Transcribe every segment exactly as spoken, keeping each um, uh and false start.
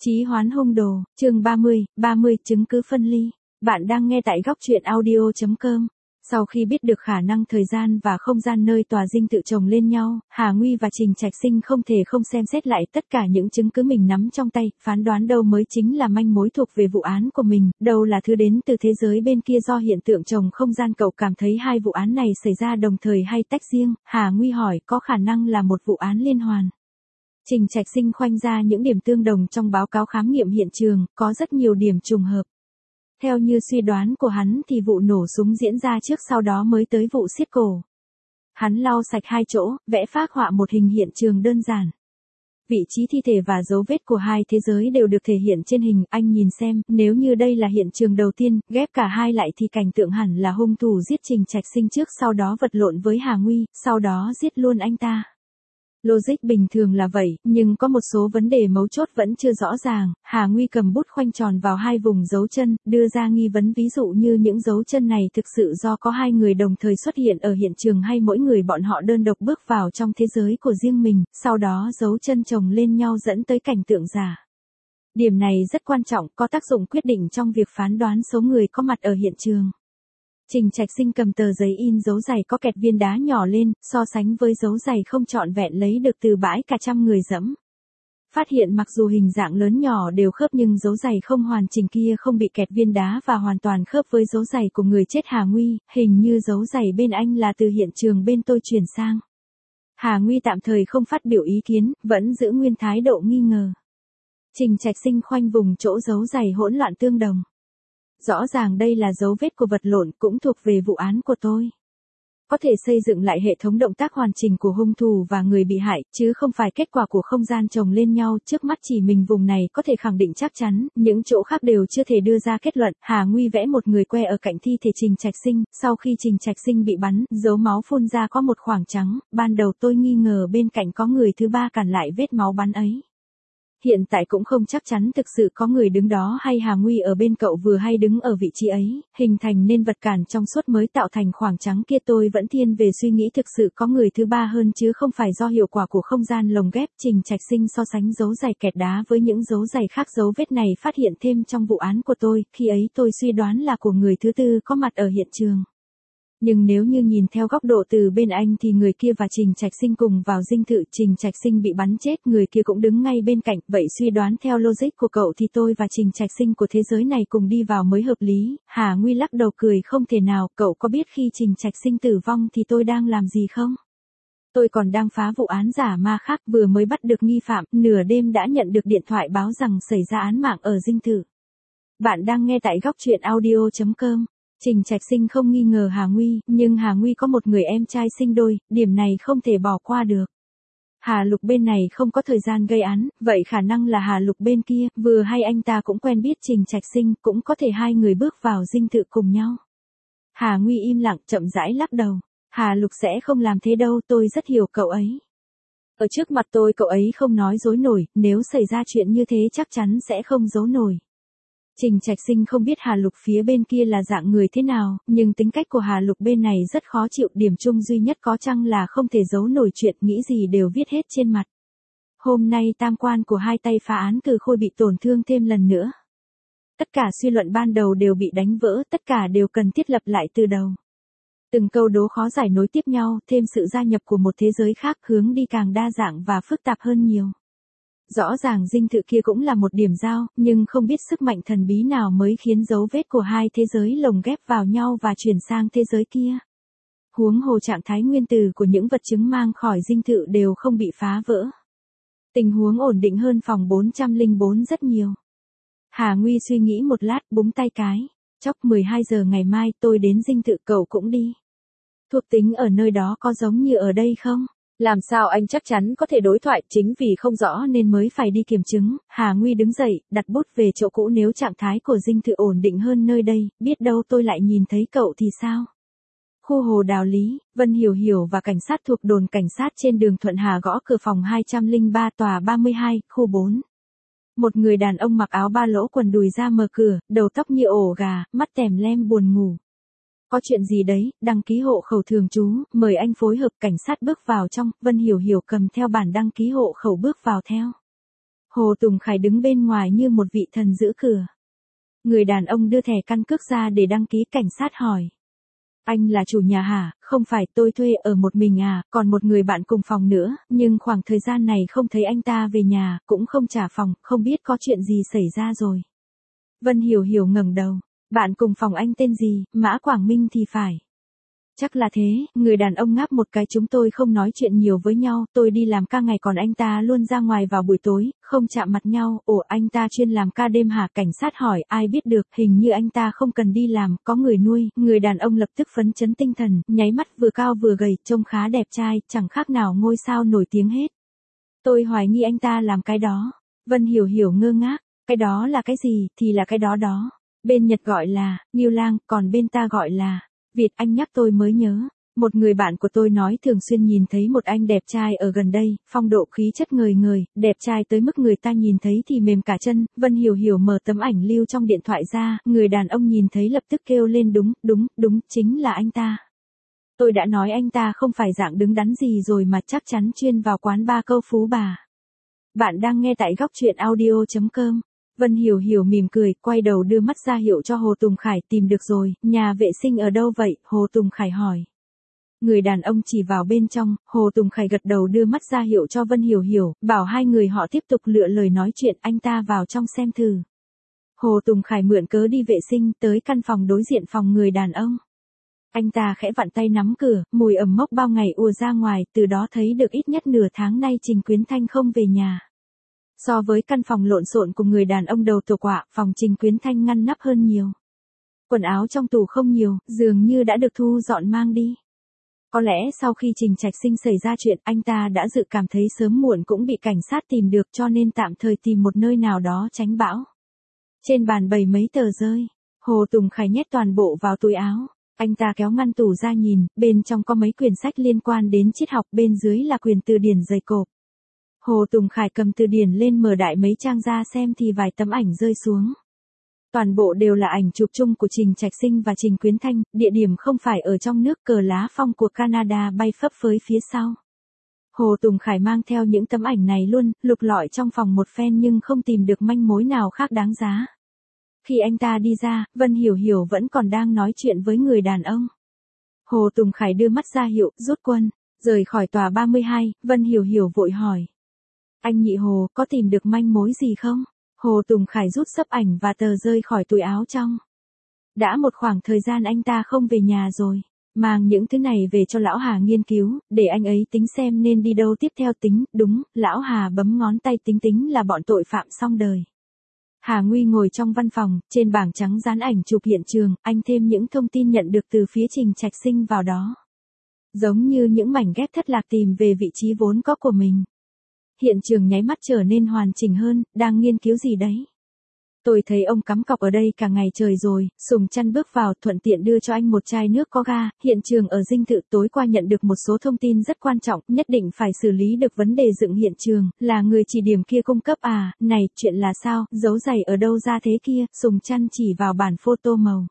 Chí hoán hung đồ, chương ba mươi, ba mươi chứng cứ phân ly. Bạn đang nghe tại góc truyện audio chấm com. Sau khi biết được khả năng thời gian và không gian nơi tòa dinh tự chồng lên nhau, Hà Nguy và Trình Trạch Sinh không thể không xem xét lại tất cả những chứng cứ mình nắm trong tay, phán đoán đâu mới chính là manh mối thuộc về vụ án của mình, đâu là thứ đến từ thế giới bên kia do hiện tượng chồng không gian. Cậu cảm thấy hai vụ án này xảy ra đồng thời hay tách riêng? Hà Nguy hỏi. Có khả năng là một vụ án liên hoàn. Trình Trạch Sinh khoanh ra những điểm tương đồng trong báo cáo khám nghiệm hiện trường, có rất nhiều điểm trùng hợp. Theo như suy đoán của hắn thì vụ nổ súng diễn ra trước sau đó mới tới vụ xiết cổ. Hắn lau sạch hai chỗ, vẽ phác họa một hình hiện trường đơn giản. Vị trí thi thể và dấu vết của hai thế giới đều được thể hiện trên hình. Anh nhìn xem, nếu như đây là hiện trường đầu tiên, ghép cả hai lại thì cảnh tượng hẳn là hung thủ giết Trình Trạch Sinh trước sau đó vật lộn với Hà Nguy, sau đó giết luôn anh ta. Logic bình thường là vậy, nhưng có một số vấn đề mấu chốt vẫn chưa rõ ràng. Hà Nguy cầm bút khoanh tròn vào hai vùng dấu chân, đưa ra nghi vấn ví dụ như những dấu chân này thực sự do có hai người đồng thời xuất hiện ở hiện trường hay mỗi người bọn họ đơn độc bước vào trong thế giới của riêng mình, sau đó dấu chân chồng lên nhau dẫn tới cảnh tượng giả. Điểm này rất quan trọng, có tác dụng quyết định trong việc phán đoán số người có mặt ở hiện trường. Trình Trạch Sinh cầm tờ giấy in dấu giày có kẹt viên đá nhỏ lên, so sánh với dấu giày không trọn vẹn lấy được từ bãi cả trăm người dẫm. Phát hiện mặc dù hình dạng lớn nhỏ đều khớp nhưng dấu giày không hoàn chỉnh kia không bị kẹt viên đá và hoàn toàn khớp với dấu giày của người chết Hà Nguy, hình như dấu giày bên anh là từ hiện trường bên tôi chuyển sang. Hà Nguy tạm thời không phát biểu ý kiến, vẫn giữ nguyên thái độ nghi ngờ. Trình Trạch Sinh khoanh vùng chỗ dấu giày hỗn loạn tương đồng. Rõ ràng đây là dấu vết của vật lộn cũng thuộc về vụ án của tôi. Có thể xây dựng lại hệ thống động tác hoàn chỉnh của hung thủ và người bị hại, chứ không phải kết quả của không gian chồng lên nhau. Trước mắt chỉ mình vùng này có thể khẳng định chắc chắn, những chỗ khác đều chưa thể đưa ra kết luận. Hà Nguy vẽ một người que ở cạnh thi thể Trình Trạch Sinh, sau khi Trình Trạch Sinh bị bắn, dấu máu phun ra có một khoảng trắng, ban đầu tôi nghi ngờ bên cạnh có người thứ ba cản lại vết máu bắn ấy. Hiện tại cũng không chắc chắn thực sự có người đứng đó hay Hà Nguy ở bên cậu vừa hay đứng ở vị trí ấy, hình thành nên vật cản trong suốt mới tạo thành khoảng trắng kia. Tôi vẫn thiên về suy nghĩ thực sự có người thứ ba hơn chứ không phải do hiệu quả của không gian lồng ghép. Trình Trạch Sinh so sánh dấu giày kẹt đá với những dấu giày khác. Dấu vết này phát hiện thêm trong vụ án của tôi, khi ấy tôi suy đoán là của người thứ tư có mặt ở hiện trường. Nhưng nếu như nhìn theo góc độ từ bên anh thì người kia và Trình Trạch Sinh cùng vào dinh thự, Trình Trạch Sinh bị bắn chết, người kia cũng đứng ngay bên cạnh, vậy suy đoán theo logic của cậu thì tôi và Trình Trạch Sinh của thế giới này cùng đi vào mới hợp lý. Hà Nguy lắc đầu cười. Không thể nào, cậu có biết khi Trình Trạch Sinh tử vong thì tôi đang làm gì không? Tôi còn đang phá vụ án giả ma khác, vừa mới bắt được nghi phạm, nửa đêm đã nhận được điện thoại báo rằng xảy ra án mạng ở dinh thự. Bạn đang nghe tại góc truyện audio chấm com. Trình Trạch Sinh không nghi ngờ Hà Nguy, nhưng Hà Nguy có một người em trai sinh đôi, điểm này không thể bỏ qua được. Hà Lục bên này không có thời gian gây án, vậy khả năng là Hà Lục bên kia, vừa hay anh ta cũng quen biết Trình Trạch Sinh, cũng có thể hai người bước vào dinh thự cùng nhau. Hà Nguy im lặng, chậm rãi lắc đầu. Hà Lục sẽ không làm thế đâu, tôi rất hiểu cậu ấy. Ở trước mặt tôi cậu ấy không nói dối nổi, nếu xảy ra chuyện như thế chắc chắn sẽ không giấu nổi. Trình Trạch Sinh không biết Hà Lục phía bên kia là dạng người thế nào, nhưng tính cách của Hà Lục bên này rất khó chịu. Điểm chung duy nhất có chăng là không thể giấu nổi chuyện, nghĩ gì đều viết hết trên mặt. Hôm nay tam quan của hai tay phá án Cừ Khôi bị tổn thương thêm lần nữa. Tất cả suy luận ban đầu đều bị đánh vỡ, tất cả đều cần thiết lập lại từ đầu. Từng câu đố khó giải nối tiếp nhau, thêm sự gia nhập của một thế giới khác, hướng đi càng đa dạng và phức tạp hơn nhiều. Rõ ràng dinh thự kia cũng là một điểm giao, nhưng không biết sức mạnh thần bí nào mới khiến dấu vết của hai thế giới lồng ghép vào nhau và chuyển sang thế giới kia. Huống hồ trạng thái nguyên tử của những vật chứng mang khỏi dinh thự đều không bị phá vỡ. Tình huống ổn định hơn phòng bốn trăm lẻ bốn rất nhiều. Hà Nguy suy nghĩ một lát, búng tay cái. Chốc mười hai giờ ngày mai tôi đến dinh thự, cậu cũng đi. Thuộc tính ở nơi đó có giống như ở đây không? Làm sao anh chắc chắn có thể đối thoại, chính vì không rõ nên mới phải đi kiểm chứng. Hà Nguy đứng dậy, đặt bút về chỗ cũ. Nếu trạng thái của dinh thự ổn định hơn nơi đây, biết đâu tôi lại nhìn thấy cậu thì sao? Khu Hồ Đào Lý, Vân Hiểu Hiểu và cảnh sát thuộc đồn cảnh sát trên đường Thuận Hà gõ cửa phòng hai trăm lẻ ba tòa ba mươi hai, khu bốn. Một người đàn ông mặc áo ba lỗ quần đùi ra mở cửa, đầu tóc như ổ gà, mắt tèm lem buồn ngủ. Có chuyện gì đấy? Đăng ký hộ khẩu thường trú, mời anh phối hợp. Cảnh sát bước vào trong, Vân Hiểu Hiểu cầm theo bản đăng ký hộ khẩu bước vào theo. Hồ Tùng Khải đứng bên ngoài như một vị thần giữ cửa. Người đàn ông đưa thẻ căn cước ra để đăng ký, cảnh sát hỏi. Anh là chủ nhà hả? Không phải, tôi thuê ở một mình à, còn một người bạn cùng phòng nữa, nhưng khoảng thời gian này không thấy anh ta về nhà, cũng không trả phòng, không biết có chuyện gì xảy ra rồi. Vân Hiểu Hiểu ngẩng đầu. Bạn cùng phòng anh tên gì? Mã Quảng Minh thì phải. Chắc là thế, người đàn ông ngáp một cái, chúng tôi không nói chuyện nhiều với nhau, tôi đi làm ca ngày còn anh ta luôn ra ngoài vào buổi tối, không chạm mặt nhau. Ồ, anh ta chuyên làm ca đêm hả? Cảnh sát hỏi. Ai biết được, hình như anh ta không cần đi làm, có người nuôi. Người đàn ông lập tức phấn chấn tinh thần, nháy mắt, vừa cao vừa gầy, trông khá đẹp trai, chẳng khác nào ngôi sao nổi tiếng hết. Tôi hoài nghi anh ta làm cái đó. Vân Hiểu Hiểu ngơ ngác. Cái đó là cái gì? Thì là cái đó đó. Bên Nhật gọi là Ngưu Lang, còn bên ta gọi là Việt. Anh nhắc tôi mới nhớ, một người bạn của tôi nói thường xuyên nhìn thấy một anh đẹp trai ở gần đây, phong độ khí chất ngời ngời, đẹp trai tới mức người ta nhìn thấy thì mềm cả chân. Vân Hiểu Hiểu mở tấm ảnh lưu trong điện thoại ra, người đàn ông nhìn thấy lập tức kêu lên, đúng, đúng, đúng, chính là anh ta. Tôi đã nói anh ta không phải dạng đứng đắn gì rồi mà, chắc chắn chuyên vào quán bar câu phú bà. Bạn đang nghe tại góc truyện audio chấm com. Vân Hiểu Hiểu mỉm cười, quay đầu đưa mắt ra hiệu cho Hồ Tùng Khải, tìm được rồi, nhà vệ sinh ở đâu vậy? Hồ Tùng Khải hỏi. Người đàn ông chỉ vào bên trong, Hồ Tùng Khải gật đầu đưa mắt ra hiệu cho Vân Hiểu Hiểu, bảo hai người họ tiếp tục lựa lời nói chuyện, anh ta vào trong xem thử. Hồ Tùng Khải mượn cớ đi vệ sinh, tới căn phòng đối diện phòng người đàn ông. Anh ta khẽ vặn tay nắm cửa, mùi ẩm mốc bao ngày ùa ra ngoài, từ đó thấy được ít nhất nửa tháng nay Trình Quyến Thanh không về nhà. So với căn phòng lộn xộn của người đàn ông đầu tổ quạ, phòng Trình Quyến Thanh ngăn nắp hơn nhiều. Quần áo trong tủ không nhiều, dường như đã được thu dọn mang đi. Có lẽ sau khi Trình Trạch Sinh xảy ra chuyện, anh ta đã dự cảm thấy sớm muộn cũng bị cảnh sát tìm được, cho nên tạm thời tìm một nơi nào đó tránh bão. Trên bàn bày mấy tờ rơi, Hồ Tùng Khải nhét toàn bộ vào túi áo. Anh ta kéo ngăn tủ ra nhìn, bên trong có mấy quyển sách liên quan đến triết học, bên dưới là quyển từ điển dày cộp. Hồ Tùng Khải cầm từ điển lên mở đại mấy trang ra xem thì vài tấm ảnh rơi xuống. Toàn bộ đều là ảnh chụp chung của Trình Trạch Sinh và Trình Quyến Thanh, địa điểm không phải ở trong nước, cờ lá phong của Canada bay phấp phới phía sau. Hồ Tùng Khải mang theo những tấm ảnh này luôn, lục lọi trong phòng một phen nhưng không tìm được manh mối nào khác đáng giá. Khi anh ta đi ra, Vân Hiểu Hiểu vẫn còn đang nói chuyện với người đàn ông. Hồ Tùng Khải đưa mắt ra hiệu, rút quân, rời khỏi tòa ba mươi hai, Vân Hiểu Hiểu vội hỏi. Anh nhị Hồ, có tìm được manh mối gì không? Hồ Tùng Khải rút xấp ảnh và tờ rơi khỏi túi áo trong. Đã một khoảng thời gian anh ta không về nhà rồi. Mang những thứ này về cho lão Hà nghiên cứu, để anh ấy tính xem nên đi đâu tiếp theo. Tính, đúng, lão Hà bấm ngón tay tính tính là bọn tội phạm xong đời. Hà Nguy ngồi trong văn phòng, trên bảng trắng dán ảnh chụp hiện trường, anh thêm những thông tin nhận được từ phía Trình Trạch Sinh vào đó. Giống như những mảnh ghép thất lạc tìm về vị trí vốn có của mình. Hiện trường nháy mắt trở nên hoàn chỉnh hơn, đang nghiên cứu gì đấy? Tôi thấy ông cắm cọc ở đây cả ngày trời rồi. Sùng Trăn bước vào, thuận tiện đưa cho anh một chai nước có ga. Hiện trường ở dinh thự, tối qua nhận được một số thông tin rất quan trọng, nhất định phải xử lý được vấn đề dựng hiện trường, là người chỉ điểm kia cung cấp à. Này, chuyện là sao, dấu giày ở đâu ra thế kia? Sùng Trăn chỉ vào bản photo màu.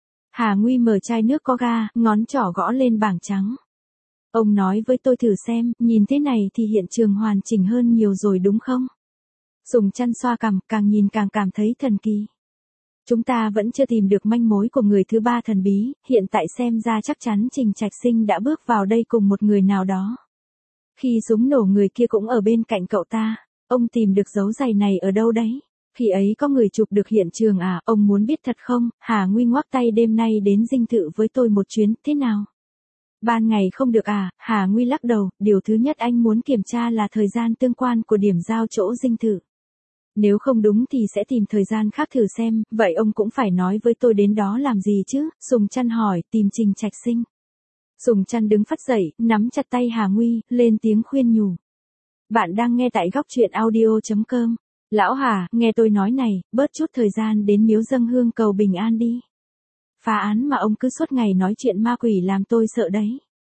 Hà Nguy mở chai nước có ga, ngón trỏ gõ lên bảng trắng. Ông nói với tôi thử xem, nhìn thế này thì hiện trường hoàn chỉnh hơn nhiều rồi đúng không? Sùng Trăn xoa cằm, càng nhìn càng cảm thấy thần kỳ. Chúng ta vẫn chưa tìm được manh mối của người thứ ba thần bí, hiện tại xem ra chắc chắn Trình Trạch Sinh đã bước vào đây cùng một người nào đó. Khi súng nổ người kia cũng ở bên cạnh cậu ta, ông tìm được dấu giày này ở đâu đấy? Khi ấy có người chụp được hiện trường à, ông muốn biết thật không? Hà Nguy ngoắc tay, đêm nay đến dinh thự với tôi một chuyến, thế nào? Ban ngày không được à? Hà Nguy lắc đầu, điều thứ nhất anh muốn kiểm tra là thời gian tương quan của điểm giao chỗ dinh thự. Nếu không đúng thì sẽ tìm thời gian khác thử xem, vậy ông cũng phải nói với tôi đến đó làm gì chứ? Sùng Trăn hỏi, tìm Trình Trạch Sinh. Sùng Trăn đứng phắt dậy, nắm chặt tay Hà Nguy, lên tiếng khuyên nhủ. Bạn đang nghe tại góc truyện audio chấm com. Lão Hà, nghe tôi nói này, bớt chút thời gian đến miếu dâng hương cầu bình an đi. Phá án mà ông cứ suốt ngày nói chuyện ma quỷ làm tôi sợ đấy.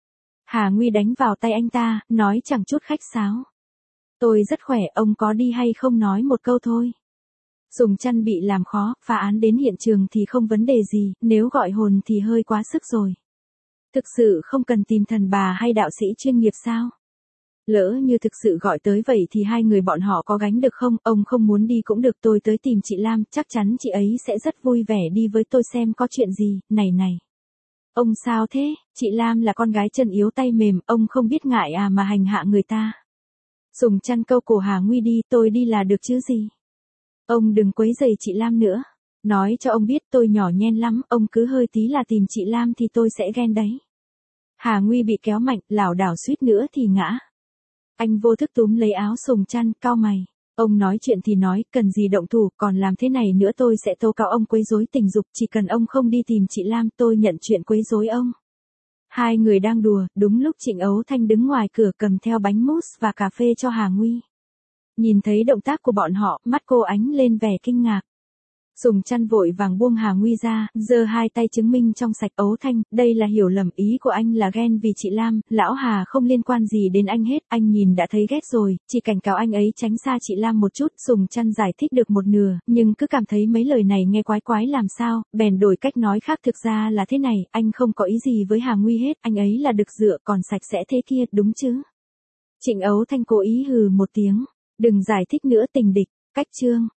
Hà Nguy đánh vào tay anh ta, nói chẳng chút khách sáo. Tôi rất khỏe, ông có đi hay không nói một câu thôi. Sùng Trăn bị làm khó, phá án đến hiện trường thì không vấn đề gì, nếu gọi hồn thì hơi quá sức rồi. Thực sự không cần tìm thần bà hay đạo sĩ chuyên nghiệp sao? Lỡ như thực sự gọi tới vậy thì hai người bọn họ có gánh được không? Ông không muốn đi cũng được, tôi tới tìm chị Lam, chắc chắn chị ấy sẽ rất vui vẻ đi với tôi xem có chuyện gì, này này. Ông sao thế, chị Lam là con gái chân yếu tay mềm, ông không biết ngại à mà hành hạ người ta. Sùng Trăn câu cổ Hà Nguy đi, tôi đi là được chứ gì. Ông đừng quấy rầy chị Lam nữa. Nói cho ông biết tôi nhỏ nhen lắm, ông cứ hơi tí là tìm chị Lam thì tôi sẽ ghen đấy. Hà Nguy bị kéo mạnh, lảo đảo suýt nữa thì ngã. Anh vô thức túm lấy áo Sùng Trăn, cau mày. Ông nói chuyện thì nói, cần gì động thủ, còn làm thế này nữa tôi sẽ tố cáo ông quấy rối tình dục, chỉ cần ông không đi tìm chị Lam tôi nhận chuyện quấy rối ông. Hai người đang đùa, đúng lúc Trịnh Ấu Thanh đứng ngoài cửa cầm theo bánh mousse và cà phê cho Hà Nguy. Nhìn thấy động tác của bọn họ, mắt cô ánh lên vẻ kinh ngạc. Sùng Trăn vội vàng buông Hà Nguy ra, giơ hai tay chứng minh trong sạch. Ấu Thanh, đây là hiểu lầm, ý của anh là ghen vì chị Lam, lão Hà không liên quan gì đến anh hết, anh nhìn đã thấy ghét rồi, chỉ cảnh cáo anh ấy tránh xa chị Lam một chút. Sùng Trăn giải thích được một nửa, nhưng cứ cảm thấy mấy lời này nghe quái quái làm sao, bèn đổi cách nói khác, thực ra là thế này, anh không có ý gì với Hà Nguy hết, anh ấy là đực dựa còn sạch sẽ thế kia, đúng chứ? Trịnh Ấu Thanh cố ý hừ một tiếng, đừng giải thích nữa tình địch, cách chương.